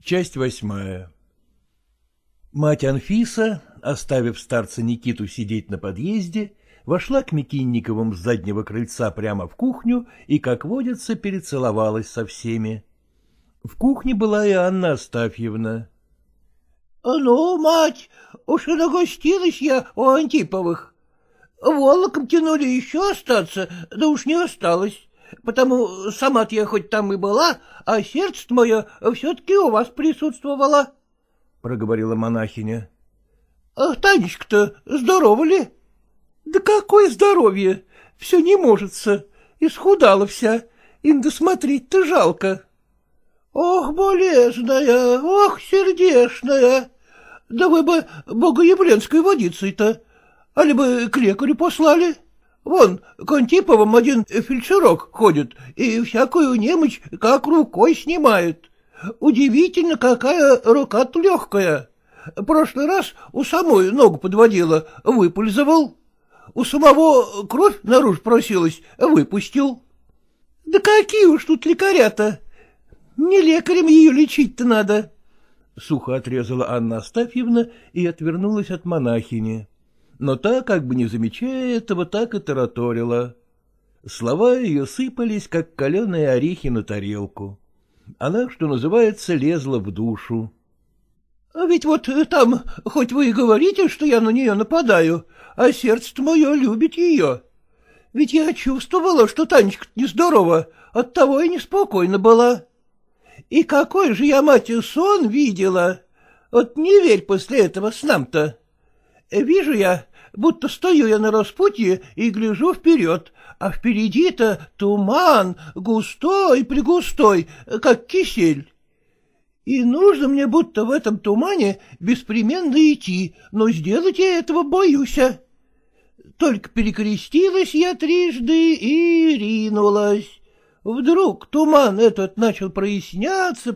Часть 8. Мать Анфиса, оставив старца Никиту сидеть на подъезде, вошла к Микинниковым с заднего крыльца прямо в кухню и, как водится, перецеловалась со всеми. В кухне была и Анна Астафьевна. — Ну, мать, уж и нагостилась я у Антиповых. Волоком тянули еще остаться, да уж не осталось, потому сама-то я хоть там и была, а сердце мое все-таки у вас присутствовало, — проговорила монахиня. — Танечка-то здорова ли? — Да какое здоровье! Все не можется, исхудала вся, инда смотреть-то жалко. — Ох, болезная, ох, сердешная! Да вы бы богоявленской водицей-то, али бы к лекарю послали. Вон, к Антиповым один фельдшерок ходит и всякую немочь как рукой снимает. Удивительно, какая рука-то легкая. Прошлый раз у самой ногу подводила, выпользовал. У самого кровь наружу просилась, выпустил. Да какие уж тут лекаря-то! Не лекарем ее лечить-то надо. Сухо отрезала Анна Астафьевна и отвернулась от монахини. Но та, как бы не замечая этого, так и тараторила. Слова ее сыпались, как каленые орехи на тарелку. Она, что называется, лезла в душу. — Ведь вот там, хоть вы и говорите, что я на нее нападаю, а сердце-то мое любит ее. Ведь я чувствовала, что Танечка нездорова, оттого и неспокойна была. И какой же я, мать, сон видела! Вот не верь после этого снам-то. Вижу я, будто стою я на распутье и гляжу вперед, а впереди-то туман, густой-пригустой, как кисель. И нужно мне будто в этом тумане беспременно идти, но сделать я этого боюсь. Только перекрестилась я трижды и ринулась. Вдруг туман этот начал проясняться,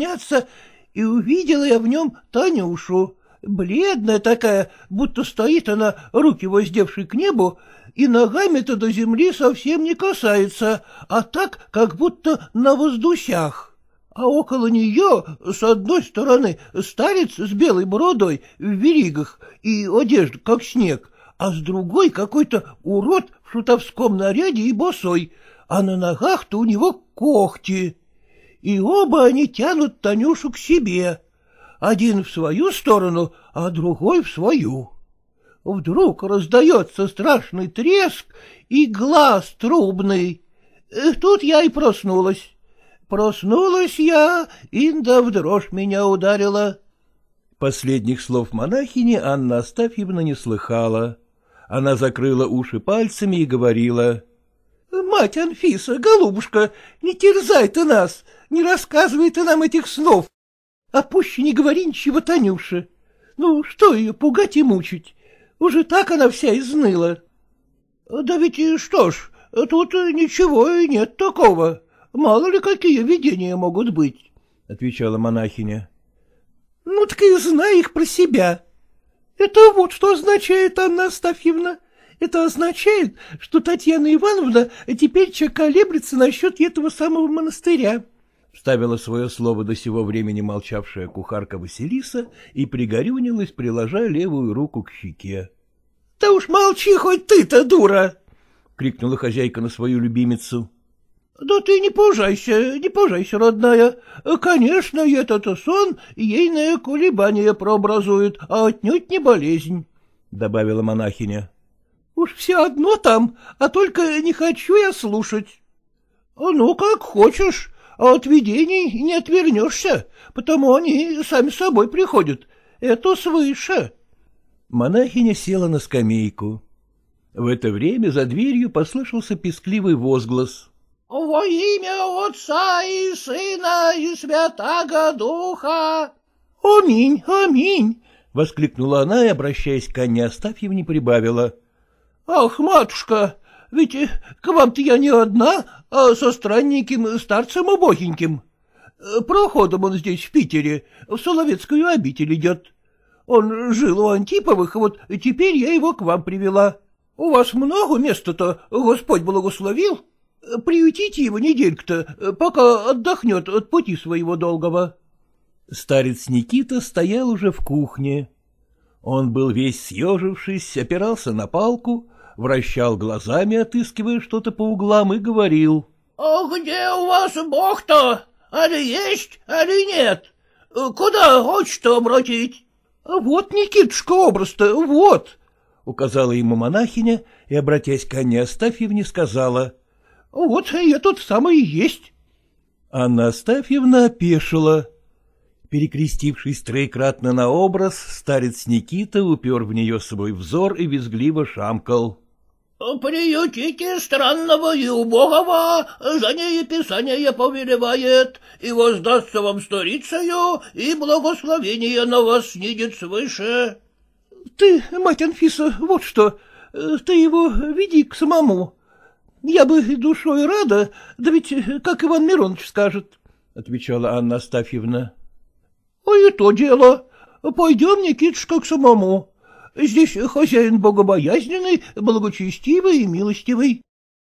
и увидела я в нем Танюшу. Бледная такая, будто стоит она, руки воздевшей к небу, и ногами-то до земли совсем не касается, а так, как будто на воздусях. А около нее, с одной стороны, старец с белой бородой в веригах и одежда, как снег, а с другой какой-то урод в шутовском наряде и босой, а на ногах-то у него когти. И оба они тянут Танюшу к себе. Один в свою сторону, а другой в свою. Вдруг раздается страшный треск и глаз трубный. Тут я и проснулась. Проснулась я, инда в дрожь меня ударила. Последних слов монахини Анна Астафьевна не слыхала. Она закрыла уши пальцами и говорила: — Мать Анфиса, голубушка, не терзай ты нас, не рассказывай ты нам этих снов. А пуще не говори ничего Танюше. Ну, что ее пугать и мучить? Уже так она вся изныла. — Да ведь что ж, тут ничего и нет такого. Мало ли какие видения могут быть, — отвечала монахиня. — Ну, так и знай их про себя. Это вот что означает, Анна Астафьевна. Это означает, что Татьяна Ивановна теперь колеблется насчет этого самого монастыря. — вставила свое слово до сего времени молчавшая кухарка Василиса и пригорюнилась, приложа левую руку к щеке. — Да уж молчи хоть ты-то, дура! — крикнула хозяйка на свою любимицу. — Да ты не пужайся, родная. Конечно, этот сон ейное колебание прообразует, а отнюдь не болезнь, — добавила монахиня. — Уж все одно там, а только не хочу я слушать. — Ну, как хочешь. А от видений не отвернешься, потому они сами собой приходят. Это свыше. Монахиня села на скамейку. В это время за дверью послышался пескливый возглас. — Во имя Отца и Сына и Святаго Духа! — Аминь, аминь! — воскликнула она и, обращаясь к Анне Астафьевне, прибавила. — Ах, матушка! Ведь к вам-то я не одна, а со странненьким старцем убогеньким. Проходом он здесь, в Питере, в Соловецкую обитель идет. Он жил у Антиповых, вот теперь я его к вам привела. У вас много места-то, Господь благословил. Приютите его недельку-то, пока отдохнет от пути своего долгого. Старец Никита стоял уже в кухне. Он был весь съежившись, опирался на палку, вращал глазами, отыскивая что-то по углам, и говорил. — А где у вас Бог-то? Али есть, али нет? Куда хочешь-то обратить? — Вот, Никитушка, образ-то, вот! — указала ему монахиня и, обратясь к Анне Астафьевне, сказала. — Вот я тут самый и есть. Анна Астафьевна опешила. Перекрестившись троекратно на образ, старец Никита упер в нее свой взор и визгливо шамкал. — Приютите странного и убогого, за ней Писание повелевает, и воздастся вам сторицею, и благословение на вас снидет свыше. — Ты, мать Анфиса, вот что, ты его веди к самому. Я бы душой рада, да ведь как Иван Миронович скажет, — отвечала Анна Астафьевна. — А и то дело. Пойдем, Никитушка, к самому. Здесь хозяин богобоязненный, благочестивый и милостивый.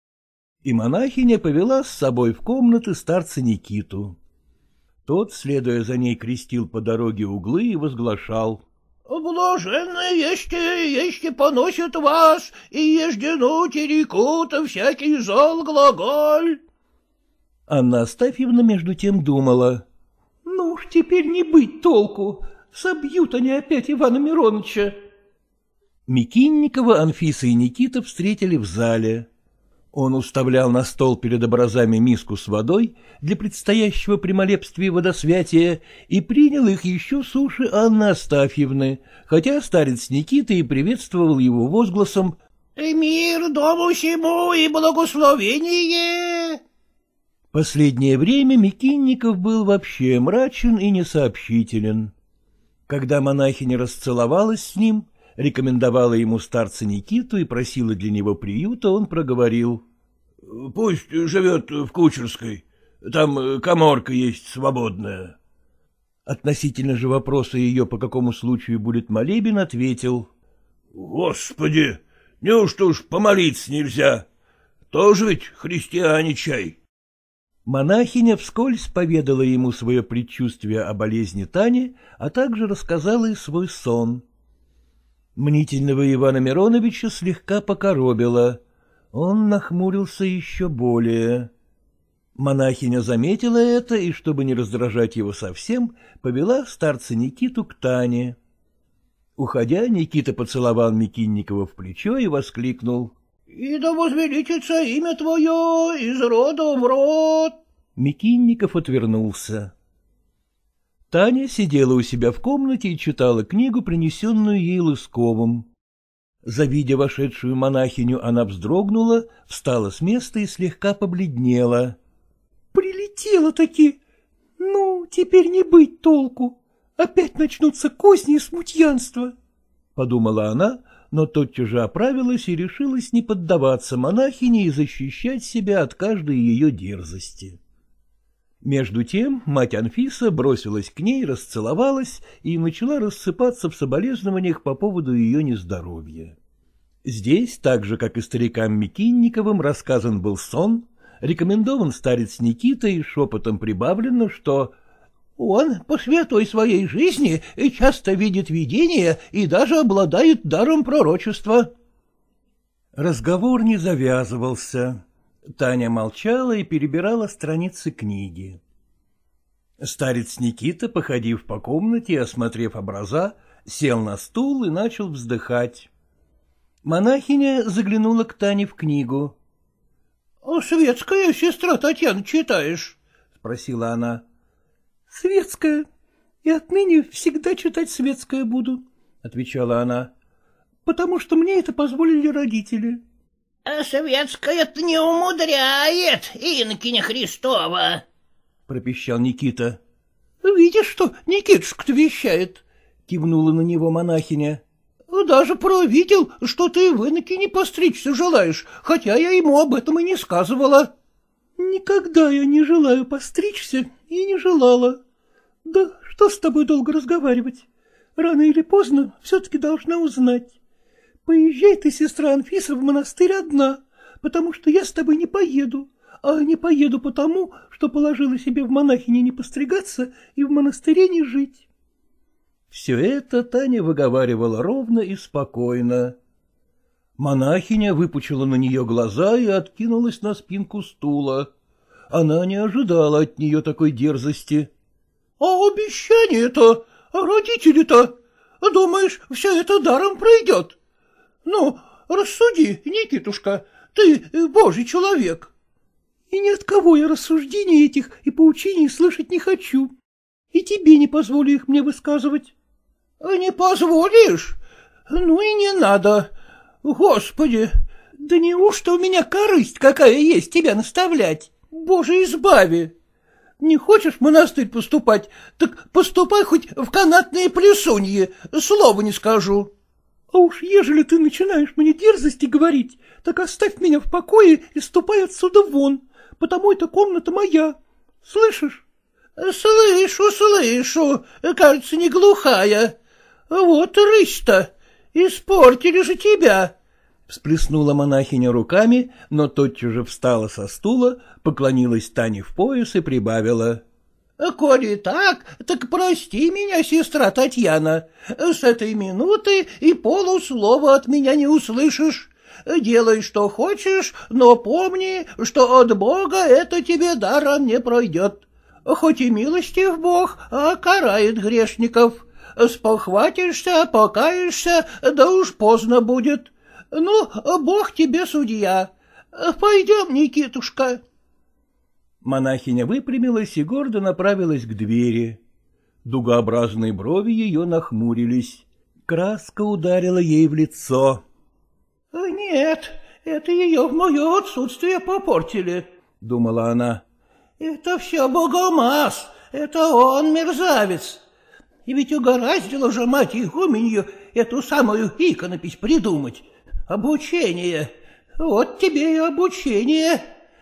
И монахиня повела с собой в комнаты старца Никиту. Тот, следуя за ней, крестил по дороге углы и возглашал. — Блаженные есте поносят вас, и еждену терекут всякий зол глаголь. Анна Астафьевна между тем думала. — Ну уж теперь не быть толку, собьют они опять Ивана Мироновича. Микинникова Анфиса и Никита встретили в зале. Он уставлял на стол перед образами миску с водой для предстоящего при молебстве водосвятия и принял их еще с уши Анны Астафьевны, хотя старец Никита и приветствовал его возгласом «Мир дому сему и благословение!». Последнее время Микинников был вообще мрачен и несообщителен. Когда монахиня расцеловалась с ним, рекомендовала ему старца Никиту и просила для него приюта, он проговорил. — Пусть живет в Кучерской, там каморка есть свободная. Относительно же вопроса ее, по какому случаю будет молебен, ответил. — Господи, неужто уж помолиться нельзя? Тоже ведь христиане чай. Монахиня вскользь поведала ему свое предчувствие о болезни Тани, а также рассказала и свой сон. Мнительного Ивана Мироновича слегка покоробило. Он нахмурился еще более. Монахиня заметила это и, чтобы не раздражать его совсем, повела старца Никиту к Тане. Уходя, Никита поцеловал Микинникова в плечо и воскликнул. — И да возвеличится имя твое из рода в род. Микинников отвернулся. Таня сидела у себя в комнате и читала книгу, принесенную ей Лысковым. Завидя вошедшую монахиню, она вздрогнула, встала с места и слегка побледнела. — Прилетела-таки! Ну, теперь не быть толку. Опять начнутся козни и смутьянства, — подумала она, но тотчас же оправилась и решилась не поддаваться монахине и защищать себя от каждой ее дерзости. Между тем мать Анфиса бросилась к ней, расцеловалась и начала рассыпаться в соболезнованиях по поводу ее нездоровья. Здесь, так же, как и старикам Микинниковым, рассказан был сон, рекомендован старец Никита и шепотом прибавлено, что он по святой своей жизни часто видит видения и даже обладает даром пророчества. Разговор не завязывался. Таня молчала и перебирала страницы книги. Старец Никита, походив по комнате и осмотрев образа, сел на стул и начал вздыхать. Монахиня заглянула к Тане в книгу. — Светская сестра Татьяна читаешь? — спросила она. — Светская. И отныне всегда читать светское буду, — отвечала она, — потому что мне это позволили родители. — А светская-то не умудряет, инокиня Христова, — пропищал Никита. — Видишь, что Никитушка-то вещает, — кивнула на него монахиня. — Даже провидел, что ты в инокине постричься желаешь, хотя я ему об этом и не сказывала. — Никогда я не желаю постричься и не желала. Да что с тобой долго разговаривать? Рано или поздно все-таки должна узнать. Поезжай ты, сестра Анфиса, в монастырь одна, потому что я с тобой не поеду, а не поеду потому, что положила себе в монахини не постригаться и в монастыре не жить. Все это Таня выговаривала ровно и спокойно. Монахиня выпучила на нее глаза и откинулась на спинку стула. Она не ожидала от нее такой дерзости. — А обещание-то, а родители-то, думаешь, все это даром пройдет? Ну, рассуди, Никитушка, ты божий человек. — И ни от кого я рассуждений этих и поучений слышать не хочу, и тебе не позволю их мне высказывать. — Не позволишь? Ну и не надо. Господи, да неужто у меня корысть какая есть тебя наставлять? Боже, избави! Не хочешь в монастырь поступать, так поступай хоть в канатные плесуньи, слова не скажу. А уж ежели ты начинаешь мне дерзости говорить, так оставь меня в покое и ступай отсюда вон, потому эта комната моя. Слышишь? Слышу, слышу, кажется, не глухая. Вот рысь-то, испортили же тебя. Всплеснула монахиня руками, но тотчас же встала со стула, поклонилась Тане в пояс и прибавила. — Коли так прости меня, сестра Татьяна. С этой минуты и полуслова от меня не услышишь. Делай, что хочешь, но помни, что от Бога это тебе даром не пройдет. Хоть и милостив Бог, а карает грешников. Спохватишься, покаешься, да уж поздно будет. Ну, Бог тебе судья. Пойдем, Никитушка. Монахиня выпрямилась и гордо направилась к двери. Дугообразные брови ее нахмурились. Краска ударила ей в лицо. — Нет, это ее в мое отсутствие попортили, — думала она. — Это все Богомаз, это он мерзавец. И ведь угораздило же мать игуменью эту самую иконопись придумать. Обучение. Вот тебе и обучение.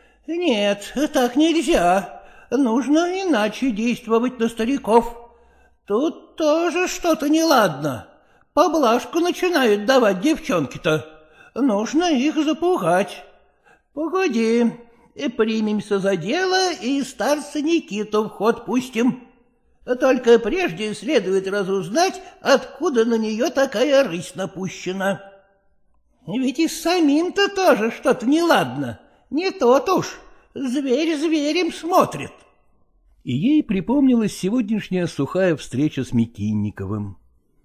Нет, так нельзя. Нужно иначе действовать на стариков. Тут тоже что-то неладно. Поблажку начинают давать девчонки-то. Нужно их запугать. Погоди, примемся за дело и старца Никиту в ход пустим. Только прежде следует разузнать, откуда на нее такая рысь напущена. Ведь и с самим-то тоже что-то неладно. Не тот уж. Зверь зверем смотрит. И ей припомнилась сегодняшняя сухая встреча с Микинниковым.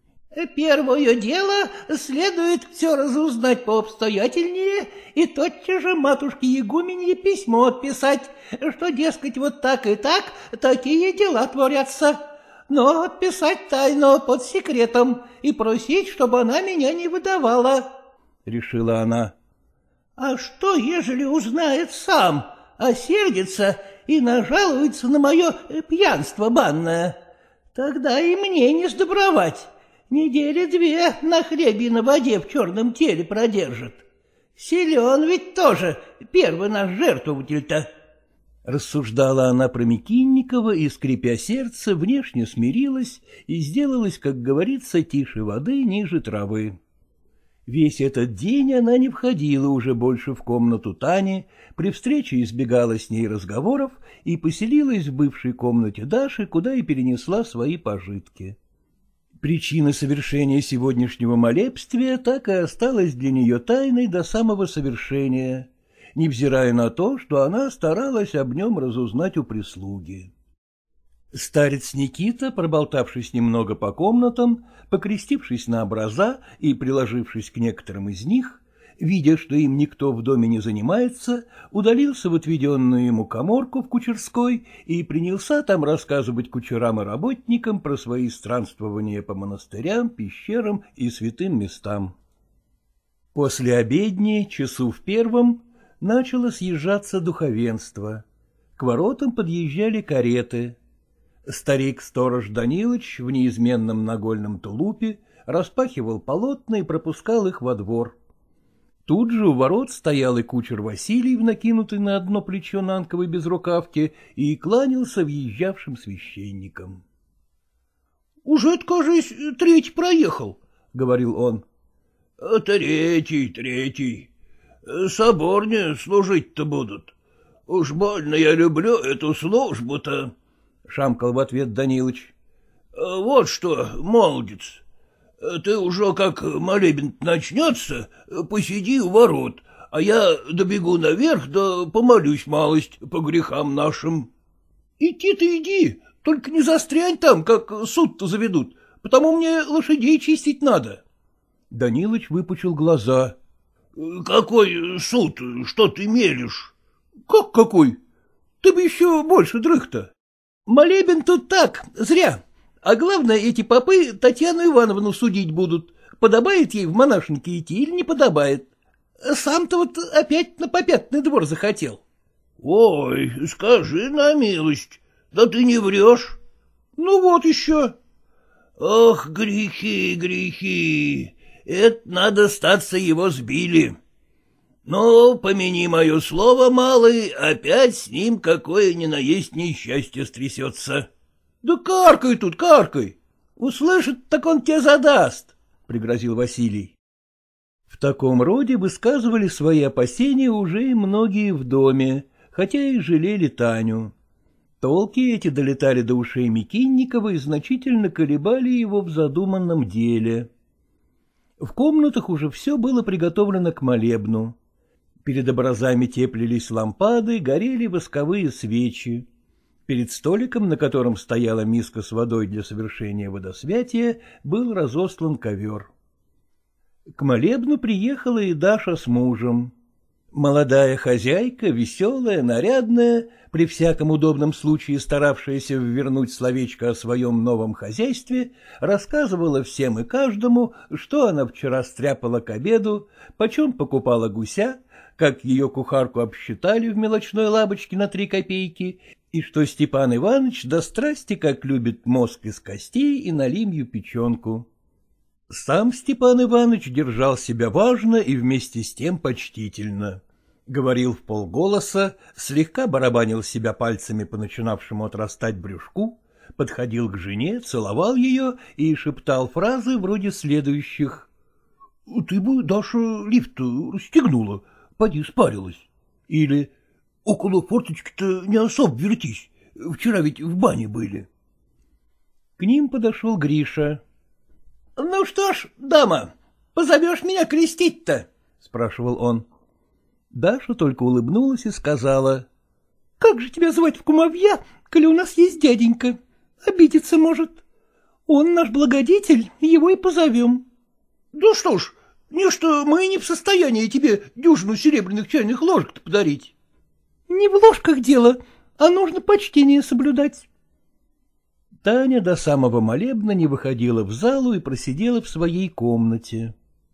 Первое дело следует все разузнать пообстоятельнее и тотчас же матушке игуменье письмо отписать, что, дескать, вот так и так такие дела творятся. Но отписать тайно под секретом и просить, чтобы она меня не выдавала. — решила она. — А что, ежели узнает сам, осердится и нажалуется на мое пьянство банное? Тогда и мне не сдобровать. Недели две на хлебе и на воде в черном теле продержит. Силен ведь тоже первый наш жертвователь-то. Рассуждала она про Микинникова и, скрипя сердце, внешне смирилась и сделалась, как говорится, тише воды, ниже травы. Весь этот день она не входила уже больше в комнату Тани, при встрече избегала с ней разговоров и поселилась в бывшей комнате Даши, куда и перенесла свои пожитки. Причина совершения сегодняшнего молебствия так и осталась для нее тайной до самого совершения, невзирая на то, что она старалась об нем разузнать у прислуги. Старец Никита, проболтавшись немного по комнатам, покрестившись на образа и приложившись к некоторым из них, видя, что им никто в доме не занимается, удалился в отведенную ему каморку в кучерской и принялся там рассказывать кучерам и работникам про свои странствования по монастырям, пещерам и святым местам. После обедни, часу в первом, начало съезжаться духовенство. К воротам подъезжали кареты. Старик-сторож Данилыч в неизменном нагольном тулупе распахивал полотна и пропускал их во двор. Тут же у ворот стоял и кучер Василий, накинутый на одно плечо нанковой безрукавки, и кланялся въезжавшим священникам. — Уже, кажись, третий проехал, — говорил он. — Третий. Соборне служить-то будут. — Уж больно я люблю эту службу-то, — шамкал в ответ Данилыч. — Вот что, молодец, ты уже как молебен начнется, посиди у ворот, а я добегу наверх да помолюсь малость по грехам нашим. — Иди ты иди, только не застрянь там, как суд-то заведут, потому мне лошадей чистить надо. Данилыч выпучил глаза. — Какой суд? Что ты мелешь? — Как какой? Ты бы еще больше дрых-то. Молебен тут так, зря. А главное, эти попы Татьяну Ивановну судить будут. Подобает ей в монашеньке идти или не подобает. Сам-то вот опять на попятный двор захотел. — Ой, скажи на милость, да ты не врешь. — Ну вот еще. — Ох, грехи, грехи, это надо статься его сбили. Но, помяни мое слово, малый, опять с ним какое ни на есть несчастье стрясется. — Да каркай тут, каркай. Услышит, так он тебе задаст, — пригрозил Василий. В таком роде высказывали свои опасения уже и многие в доме, хотя и жалели Таню. Толки эти долетали до ушей Микинникова и значительно колебали его в задуманном деле. В комнатах уже все было приготовлено к молебну. Перед образами теплились лампады, горели восковые свечи. Перед столиком, на котором стояла миска с водой для совершения водосвятия, был разостлан ковер. К молебну приехала и Даша с мужем. Молодая хозяйка, веселая, нарядная, при всяком удобном случае старавшаяся ввернуть словечко о своем новом хозяйстве, рассказывала всем и каждому, что она вчера стряпала к обеду, почем покупала гуся, как ее кухарку обсчитали в мелочной лавочке на 3 копейки, и что Степан Иванович до страсти как любит мозг из костей и налимью печенку. Сам Степан Иванович держал себя важно и вместе с тем почтительно. Говорил вполголоса, слегка барабанил себя пальцами по начинавшему отрастать брюшку, подходил к жене, целовал ее и шептал фразы вроде следующих. — Ты бы, Даша, лифт расстегнула, поди спарилась. Или около форточки-то не особо вертись, вчера ведь в бане были. К ним подошел Гриша. — Ну что ж, дама, позовешь меня крестить-то? — спрашивал он. Даша только улыбнулась и сказала. — Как же тебя звать в кумовья, коли у нас есть дяденька? Обидеться может. Он наш благодетель, его и позовем. — Да что ж, нечто мы не в состоянии тебе дюжину серебряных чайных ложек-то подарить. — Не в ложках дело, а нужно почтение соблюдать. Таня до самого молебна не выходила в залу и просидела в своей комнате.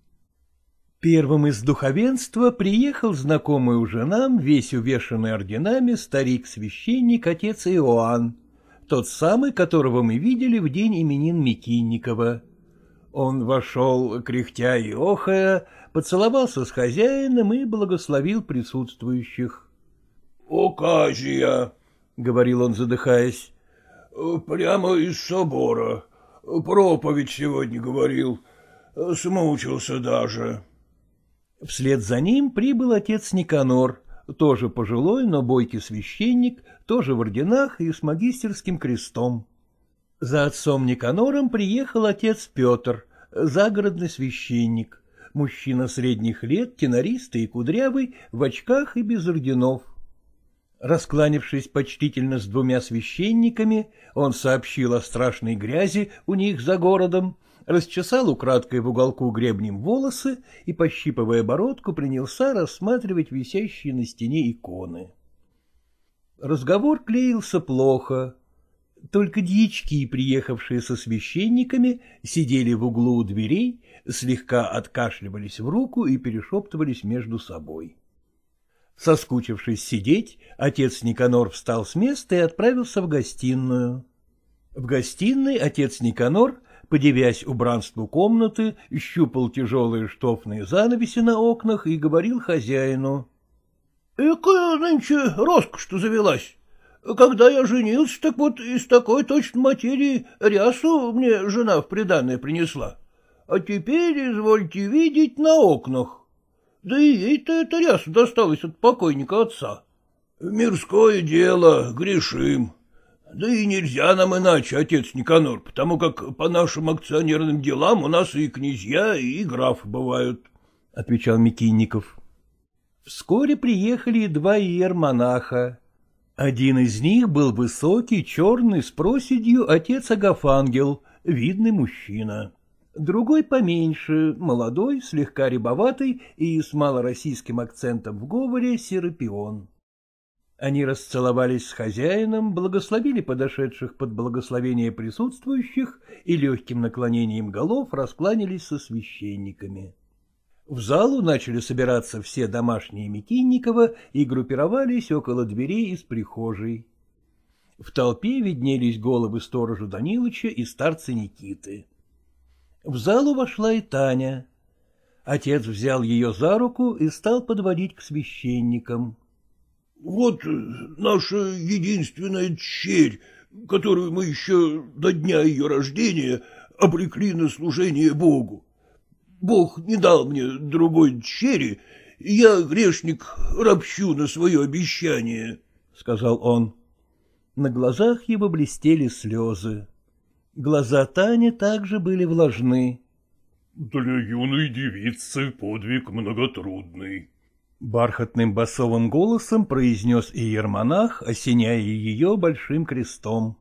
Первым из духовенства приехал знакомый уже нам, весь увешанный орденами, старик-священник, отец Иоанн, тот самый, которого мы видели в день именин Микинникова. Он вошел, кряхтя и охая, поцеловался с хозяином и благословил присутствующих. — Оказия, — говорил он, задыхаясь, — прямо из собора. Проповедь сегодня говорил, смучился даже. Вслед за ним прибыл отец Никанор, тоже пожилой, но бойкий священник, тоже в орденах и с магистерским крестом. За отцом Никанором приехал отец Петр, загородный священник, мужчина средних лет, тенористый и кудрявый, в очках и без орденов. Раскланившись почтительно с 2 священниками, он сообщил о страшной грязи у них за городом, расчесал украдкой в уголку гребнем волосы и, пощипывая бородку, принялся рассматривать висящие на стене иконы. Разговор клеился плохо. Только дьячки, приехавшие со священниками, сидели в углу у дверей, слегка откашливались в руку и перешептывались между собой. Соскучившись сидеть, отец Никанор встал с места и отправился в гостиную. В гостиной отец Никанор, подивясь убранству комнаты, щупал тяжелые штофные занавеси на окнах и говорил хозяину. — Экая нынче роскошь-то завелась. Когда я женился, так вот из такой точно материи рясу мне жена в приданое принесла. А теперь, извольте видеть, на окнах. Да и ей-то эта ряса досталась от покойника отца. Мирское дело, грешим. Да и нельзя нам иначе, отец Никанор, потому как по нашим акционерным делам у нас и князья, и графы бывают, — отвечал Микинников. Вскоре приехали два иермонаха. Один из них был высокий, черный, с проседью отец Агафангел, видный мужчина. Другой поменьше, молодой, слегка рябоватый и с малороссийским акцентом в говоре Серапион. Они расцеловались с хозяином, благословили подошедших под благословение присутствующих и легким наклонением голов раскланялись со священниками. В залу начали собираться все домашние Микинникова и группировались около дверей из прихожей. В толпе виднелись головы сторожа Данилыча и старца Никиты. В залу вошла и Таня. Отец взял ее за руку и стал подводить к священникам. — Вот наша единственная черь, которую мы еще до дня ее рождения обрекли на служение Богу. Бог не дал мне другой чери, и я, грешник, ропщу на свое обещание, — сказал он. На глазах его блестели слезы. Глаза Тани также были влажны. — Для юной девицы подвиг многотрудный, — бархатным басовым голосом произнес иермонах, осеняя ее большим крестом.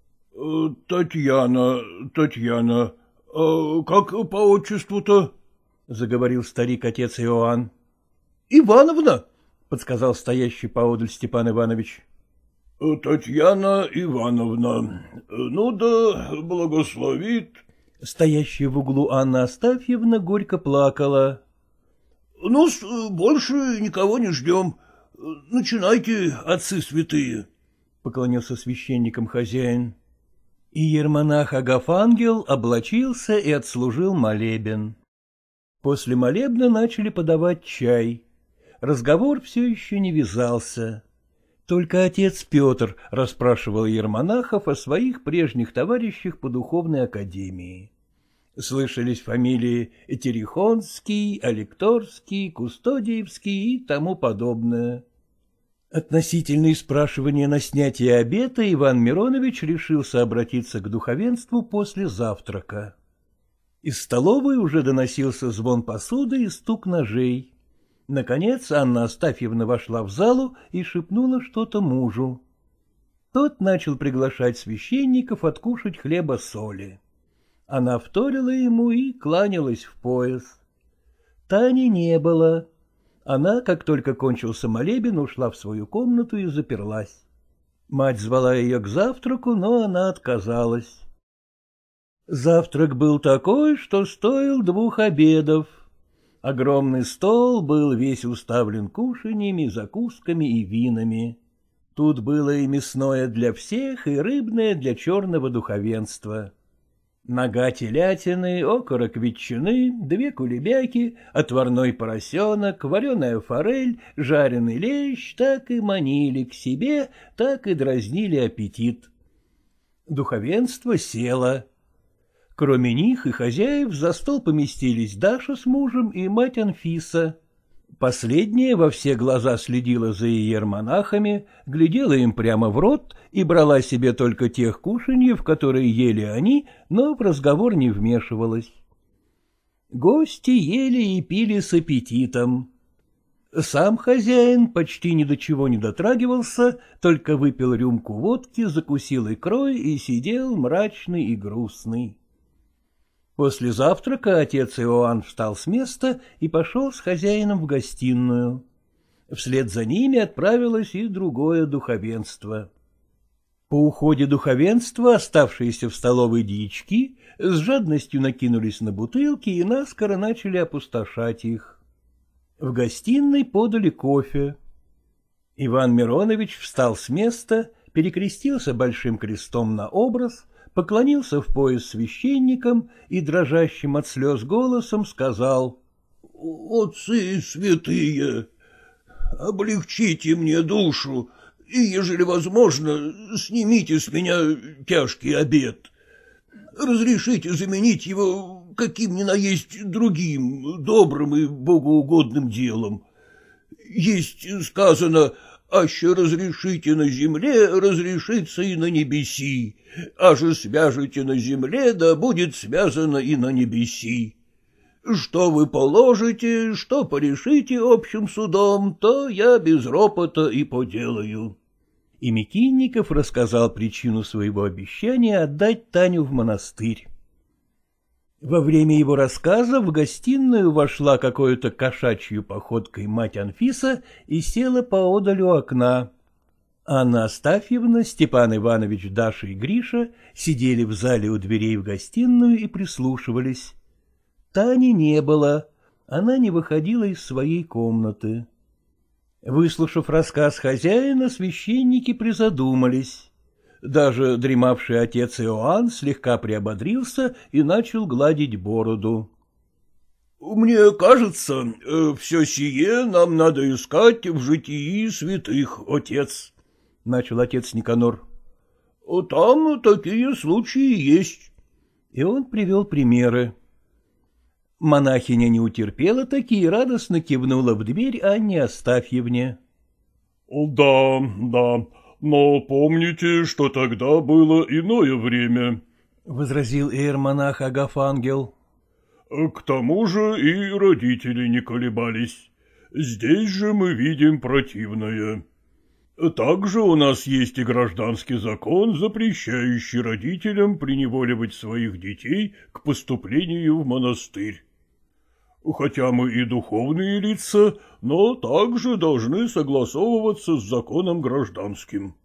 — Татьяна, Татьяна, как по отчеству-то? — заговорил старик-отец Иоанн. — Ивановна, — подсказал стоящий поодаль Степан Иванович. — Татьяна Ивановна, ну да благословит. Стоящая в углу Анна Астафьевна горько плакала. — Ну, больше никого не ждем. Начинайте, отцы святые, — поклонился священникам хозяин. Иермонах Агафангел облачился и отслужил молебен. После молебна начали подавать чай. Разговор все еще не вязался. Только отец Петр расспрашивал иермонахов о своих прежних товарищах по духовной академии. Слышались фамилии Терехонский, Алекторский, Кустодиевский и тому подобное. Относительно спрашивания на снятие обета Иван Миронович решился обратиться к духовенству после завтрака. Из столовой уже доносился звон посуды и стук ножей. Наконец Анна Астафьевна вошла в залу и шепнула что-то мужу. Тот начал приглашать священников откушать хлеба-соли. Она вторила ему и кланялась в пояс. Тани не было. Она, как только кончился молебен, ушла в свою комнату и заперлась. Мать звала ее к завтраку, но она отказалась. Завтрак был такой, что стоил 2 обедов. Огромный стол был весь уставлен кушаньями, закусками и винами. Тут было и мясное для всех, и рыбное для черного духовенства. Нога телятины, окорок ветчины, 2 кулебяки, отварной поросенок, вареная форель, жареный лещ так и манили к себе, так и дразнили аппетит. Духовенство село. Кроме них и хозяев за стол поместились Даша с мужем и мать Анфиса. Последняя во все глаза следила за иермонахами, глядела им прямо в рот и брала себе только тех кушаньев, которые ели они, но в разговор не вмешивалась. Гости ели и пили с аппетитом. Сам хозяин почти ни до чего не дотрагивался, только выпил рюмку водки, закусил икрой и сидел мрачный и грустный. После завтрака отец Иоанн встал с места и пошел с хозяином в гостиную. Вслед за ними отправилось и другое духовенство. По уходе духовенства оставшиеся в столовой дьячки с жадностью накинулись на бутылки и наскоро начали опустошать их. В гостиной подали кофе. Иван Миронович встал с места, перекрестился большим крестом на образ, поклонился в пояс священникам и дрожащим от слез голосом сказал: — Отцы святые, облегчите мне душу и, ежели возможно, снимите с меня тяжкий обет. Разрешите заменить его каким ни на есть другим добрым и богоугодным делом. Есть сказано: аще разрешите на земле, разрешится и на небеси, а же свяжете на земле, да будет связано и на небеси. Что вы положите, что порешите общим судом, то я без ропота и поделаю. И Микинников рассказал причину своего обещания отдать Таню в монастырь. Во время его рассказа в гостиную вошла какой-то кошачьей походкой мать Анфиса и села поодаль у окна. Анна Астафьевна, Степан Иванович, Даша и Гриша сидели в зале у дверей в гостиную и прислушивались. Тани не было, она не выходила из своей комнаты. Выслушав рассказ хозяина, священники призадумались. Даже дремавший отец Иоанн слегка приободрился и начал гладить бороду. — Мне кажется, все сие нам надо искать в житии святых, отец, — начал отец Никанор. — Там такие случаи есть. И он привел примеры. Монахиня не утерпела таки и радостно кивнула в дверь Анне Астафьевне. — Да, да. Но помните, что тогда было иное время, — возразил иеромонах Агафангел. — К тому же и родители не колебались. Здесь же мы видим противное. Также у нас есть и гражданский закон, запрещающий родителям преневоливать своих детей к поступлению в монастырь. Хотя мы и духовные лица, но также должны согласовываться с законом гражданским.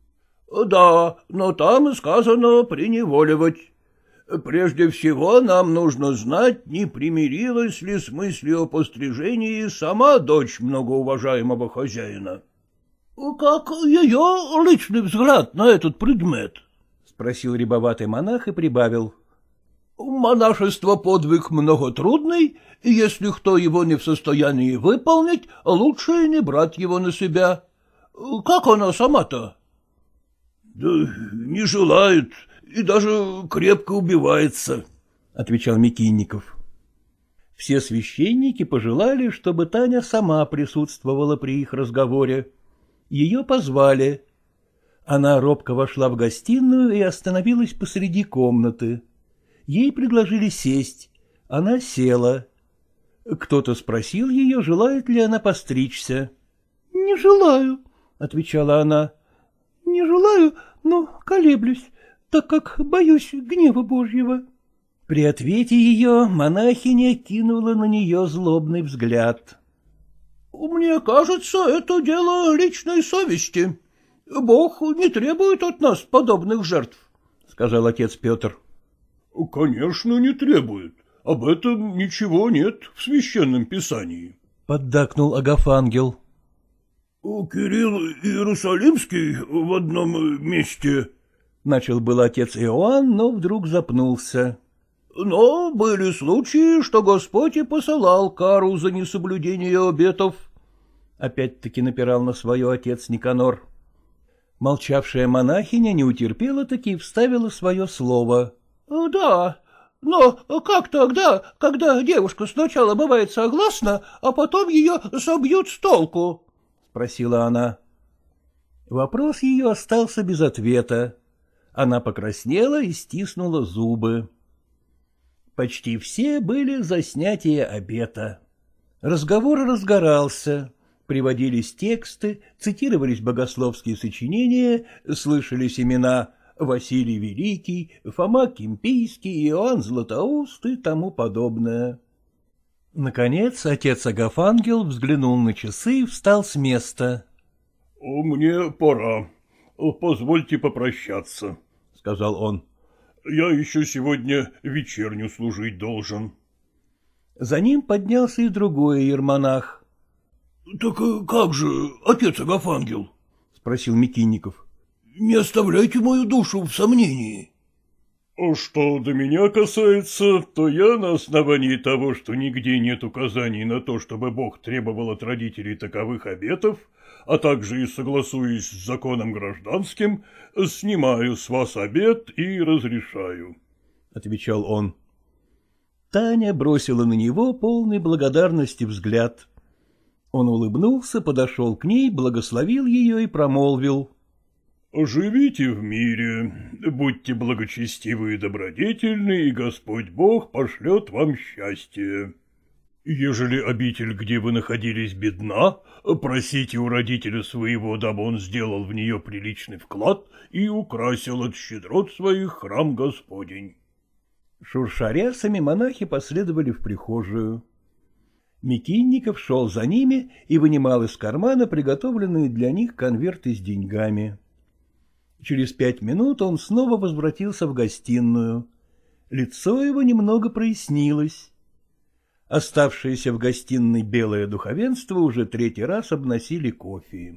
— Да, но там сказано преневоливать. Прежде всего нам нужно знать, не примирилась ли с мыслью о пострижении сама дочь многоуважаемого хозяина. — Как ее личный взгляд на этот предмет? — спросил рябоватый монах и прибавил. — Монашество подвиг многотрудный, и если кто его не в состоянии выполнить, лучше не брать его на себя. Как она сама-то? — Да не желает и даже крепко убивается, — отвечал Микинников. Все священники пожелали, чтобы Таня сама присутствовала при их разговоре. Ее позвали. Она робко вошла в гостиную и остановилась посреди комнаты. Ей предложили сесть. Она села. Кто-то спросил ее, желает ли она постричься. — Не желаю, — отвечала она. — Не желаю, но колеблюсь, так как боюсь гнева Божьего. При ответе ее монахиня кинула на нее злобный взгляд. — Мне кажется, это дело личной совести. Бог не требует от нас подобных жертв, — сказал отец Петр. — Конечно, не требует. Об этом ничего нет в священном писании, — поддакнул Агафангел. — Кирилл Иерусалимский в одном месте, — начал был отец Иоанн, но вдруг запнулся. — Но были случаи, что Господь и посылал кару за несоблюдение обетов, — опять-таки напирал на свое отец Никанор. Молчавшая монахиня не утерпела таки и вставила свое слово. — Да, но как тогда, когда девушка сначала бывает согласна, а потом ее собьют с толку? — спросила она. Вопрос ее остался без ответа. Она покраснела и стиснула зубы. Почти все были за снятие обета. Разговор разгорался. Приводились тексты, цитировались богословские сочинения, слышались имена Василий Великий, Фома Кимпийский, Иоанн Златоуст и тому подобное. Наконец отец Агафангел взглянул на часы и встал с места. — Мне пора. Позвольте попрощаться, — сказал он. — Я еще сегодня вечерню служить должен. За ним поднялся и другой иеромонах. — Так как же, отец Агафангел? — спросил Микинников. — Не оставляйте мою душу в сомнении. — Что до меня касается, то я на основании того, что нигде нет указаний на то, чтобы Бог требовал от родителей таковых обетов, а также и согласуясь с законом гражданским, снимаю с вас обет и разрешаю, — отвечал он. Таня бросила на него полный благодарности взгляд. Он улыбнулся, подошел к ней, благословил ее и промолвил: «Живите в мире, будьте благочестивы и добродетельны, и Господь Бог пошлет вам счастье. Ежели обитель, где вы находились, бедна, просите у родителя своего, дабы он сделал в нее приличный вклад и украсил от щедрот своих храм Господень». Шурша рясами, монахи последовали в прихожую. Микинников шел за ними и вынимал из кармана приготовленные для них конверты с деньгами. Через 5 минут он снова возвратился в гостиную. Лицо его немного прояснилось. Оставшееся в гостиной белое духовенство уже 3-й раз обносили кофе.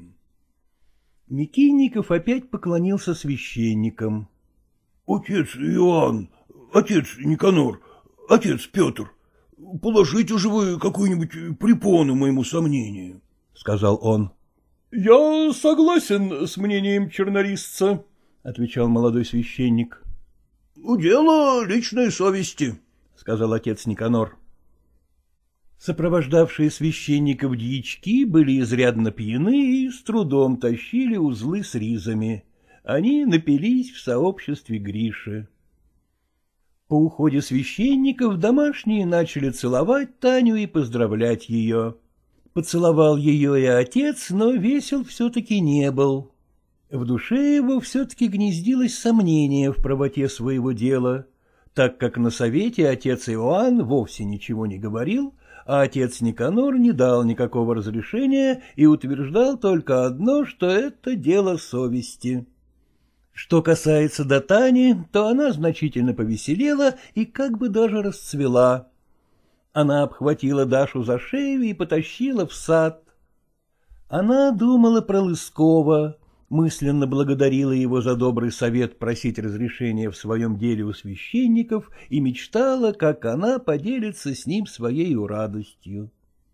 Микинников опять поклонился священникам. — Отец Иоанн, отец Никанор, отец Петр, положите же вы какую-нибудь препону моему сомнению, — сказал он. — Я согласен с мнением чернорисца, — отвечал молодой священник. — Дело личной совести, — сказал отец Никанор. Сопровождавшие священников дьячки были изрядно пьяны и с трудом тащили узлы с ризами. Они напились в сообществе Гриши. По уходе священников домашние начали целовать Таню и поздравлять ее. Поцеловал ее и отец, но весел все-таки не был. В душе его все-таки гнездилось сомнение в правоте своего дела, так как на совете отец Иоанн вовсе ничего не говорил, а отец Никанор не дал никакого разрешения и утверждал только одно, что это дело совести. Что касается до Тани, то она значительно повеселела и как бы даже расцвела. Она обхватила Дашу за шею и потащила в сад. Она думала про Лыскова, мысленно благодарила его за добрый совет просить разрешения в своем деле у священников и мечтала, как она поделится с ним своей радостью.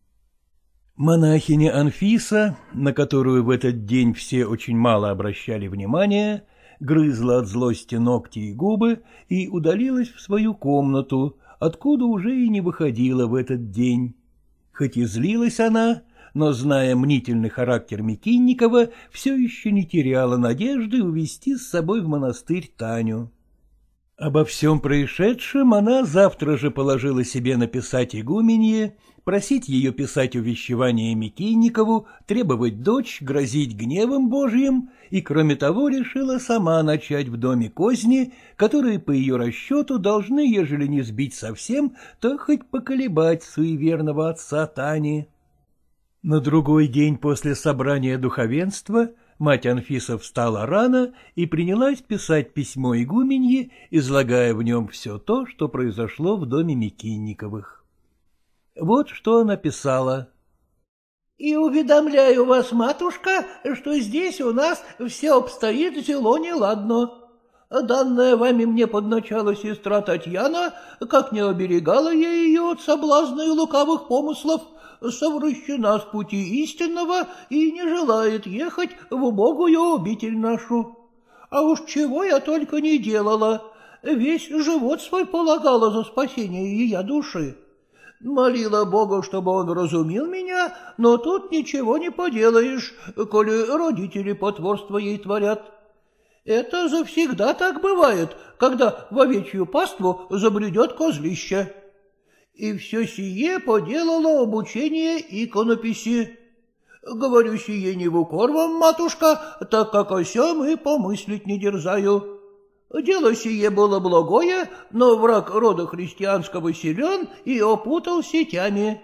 Монахиня Анфиса, на которую в этот день все очень мало обращали внимания, грызла от злости ногти и губы и удалилась в свою комнату, откуда уже и не выходила в этот день. Хоть и злилась она, но, зная мнительный характер Микинникова, все еще не теряла надежды увезти с собой в монастырь Таню. Обо всем происшедшем она завтра же положила себе написать игуменье, просить ее писать увещевание Микинникову, требовать дочь, грозить гневом Божьим, и, кроме того, решила сама начать в доме козни, которые, по ее расчету, должны, ежели не сбить совсем, то хоть поколебать суеверного отца Тани. На другой день после собрания духовенства мать Анфиса встала рано и принялась писать письмо игуменье, излагая в нем все то, что произошло в доме Микинниковых. Вот что она писала. — И уведомляю вас, матушка, что здесь у нас все обстоит зело неладно. Данная вами мне под начало сестра Татьяна, как не оберегала я ее от соблазна и лукавых помыслов, совращена с пути истинного и не желает ехать в убогую обитель нашу. А уж чего я только не делала, весь живот свой полагала за спасение ее души. Молила Бога, чтобы он разумил меня, но тут ничего не поделаешь, коли родители потворство ей творят. Это завсегда так бывает, когда в овечью паству забредет козлище. И все сие поделало обучение иконописи. Говорю сие не в укор вам, матушка, так как о сем и помыслить не дерзаю. Дело сие было благое, но враг рода христианского силен и опутал сетями.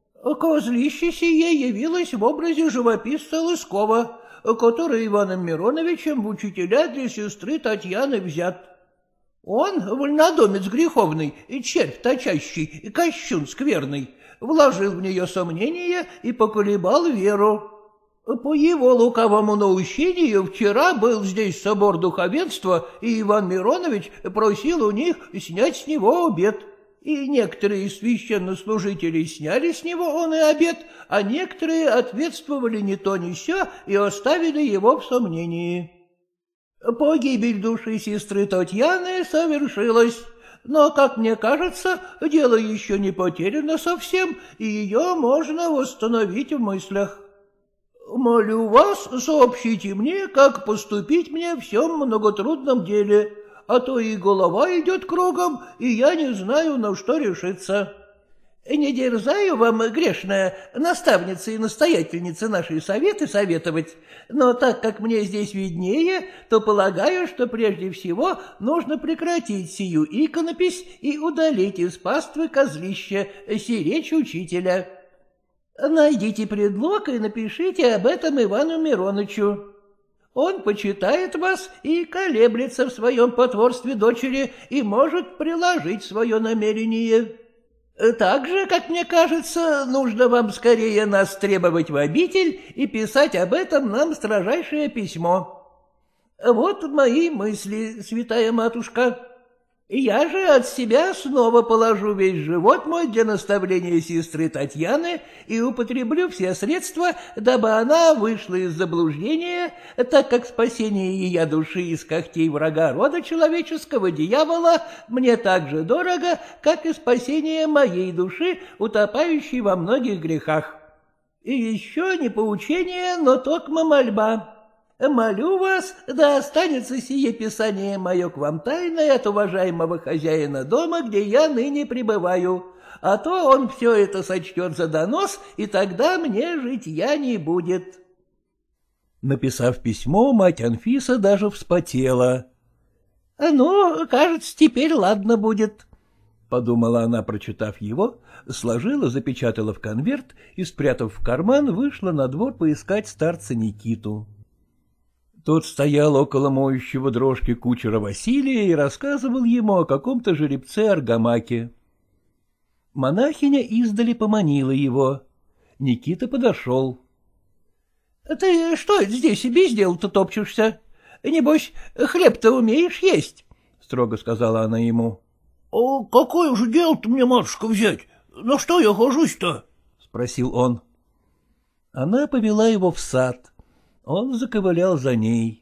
Козлище сие явилось в образе живописца Лыскова, который Иваном Мироновичем в учителя для сестры Татьяны взят. Он, вольнодумец греховный, червь точащий, кощун скверный, вложил в нее сомнения и поколебал веру. По его лукавому наущению вчера был здесь собор духовенства, и Иван Миронович просил у них снять с него обет. И некоторые из священнослужителей сняли с него он и обет, а некоторые ответствовали ни то ни сё и оставили его в сомнении. Погибель души сестры Татьяны совершилась, но, как мне кажется, дело еще не потеряно совсем, и ее можно восстановить в мыслях. Молю вас, сообщите мне, как поступить мне в всем многотрудном деле, а то и голова идет кругом, и я не знаю, на что решиться. Не дерзаю вам, грешная наставница и настоятельница, наши советы советовать, но так как мне здесь виднее, то полагаю, что прежде всего нужно прекратить сию иконопись и удалить из паствы козлища, сиречь учителя. Найдите предлог и напишите об этом Ивану Миронычу. Он почитает вас и колеблется в своем потворстве дочери и может приложить свое намерение. Также, как мне кажется, нужно вам скорее нас требовать в обитель и писать об этом нам строжайшее письмо. Вот мои мысли, святая матушка. Я же от себя снова положу весь живот мой для наставления сестры Татьяны и употреблю все средства, дабы она вышла из заблуждения, так как спасение ее души из когтей врага рода человеческого, дьявола, мне так же дорого, как и спасение моей души, утопающей во многих грехах. И еще не поучение, но токмо мольба. Молю вас, да останется сие писание мое к вам тайное от уважаемого хозяина дома, где я ныне пребываю, а то он все это сочтет за донос, и тогда мне житья не будет. Написав письмо, мать Анфиса даже вспотела. — Ну, кажется, теперь ладно будет, — подумала она, прочитав его, сложила, запечатала в конверт и, спрятав в карман, вышла на двор поискать старца Никиту. Тот стоял около моющего дрожки кучера Василия и рассказывал ему о каком-то жеребце Аргамаке. Монахиня издали поманила его. Никита подошел. — Ты что это здесь без дела-то топчешься? Небось, хлеб-то умеешь есть? — строго сказала она ему. — А какое же дело-то мне, матушка, взять? На что я хожусь-то? — спросил он. Она повела его в сад. Он заковылял за ней.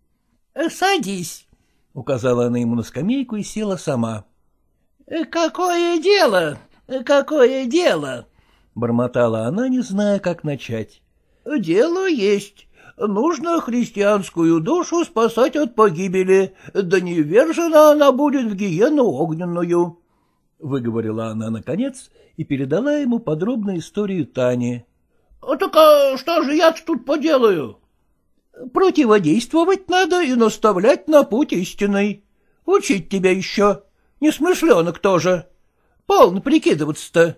— Садись, — указала она ему на скамейку и села сама. — Какое дело? Какое дело? — бормотала она, не зная, как начать. — Дело есть. Нужно христианскую душу спасать от погибели, да не вержена она будет в гиену огненную, — выговорила она наконец и передала ему подробную историю Тани. — Так что же я тут поделаю? — Противодействовать надо и наставлять на путь истинный. Учить тебя еще. Несмышленок тоже. Полно прикидываться-то.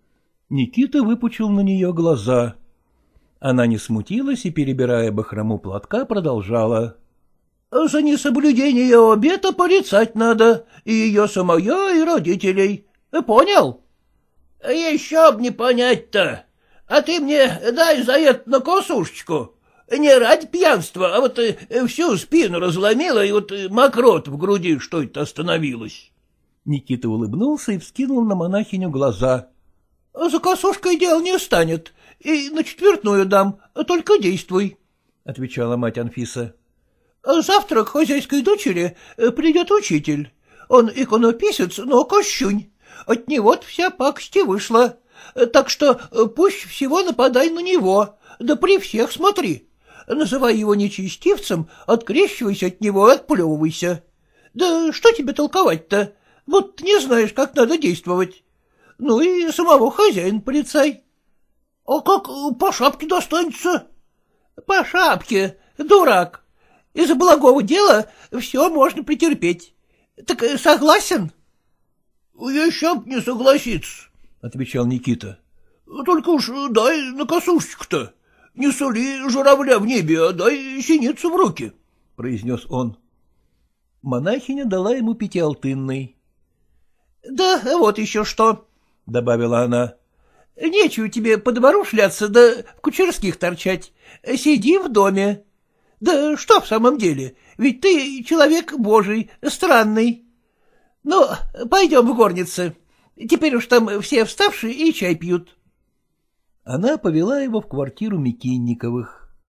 Никита выпучил на нее глаза. Она не смутилась и, перебирая бахрому платка, продолжала. — За несоблюдение обета порицать надо, и ее самое, и родителей. Понял? — Еще б не понять-то. А ты мне дай за это на косушечку. Не ради пьянства, а вот всю спину разломила, и вот мокрот в груди что-то остановилась. Никита улыбнулся и вскинул на монахиню глаза. — За косушкой дело не станет, и на четвертную дам, только действуй, — отвечала мать Анфиса. — Завтра к хозяйской дочери придет учитель. Он иконописец, но кощунь. От него-то вся пакость и вышла. Так что пусть всего нападай на него, да при всех смотри. Называй его нечестивцем, открещивайся от него и отплевывайся. Да что тебе толковать-то? Вот не знаешь, как надо действовать. Ну и самого хозяина порицай. — А как по шапке достанется? — По шапке, дурак. Из-за благого дела все можно претерпеть. Так согласен? — Еще б не согласиться, — отвечал Никита. — Только уж дай на косушечку-то. Не сули журавля в небе, а дай синицу в руки, — произнес он. Монахиня дала ему пятиалтынный. — Да вот еще что, — добавила она. — Нечего тебе по двору шляться, да в кучерских торчать. Сиди в доме. Да что в самом деле, ведь ты человек божий, странный. Ну, пойдем в горницы. Теперь уж там все вставшие и чай пьют. Она повела его в квартиру Микинниковых.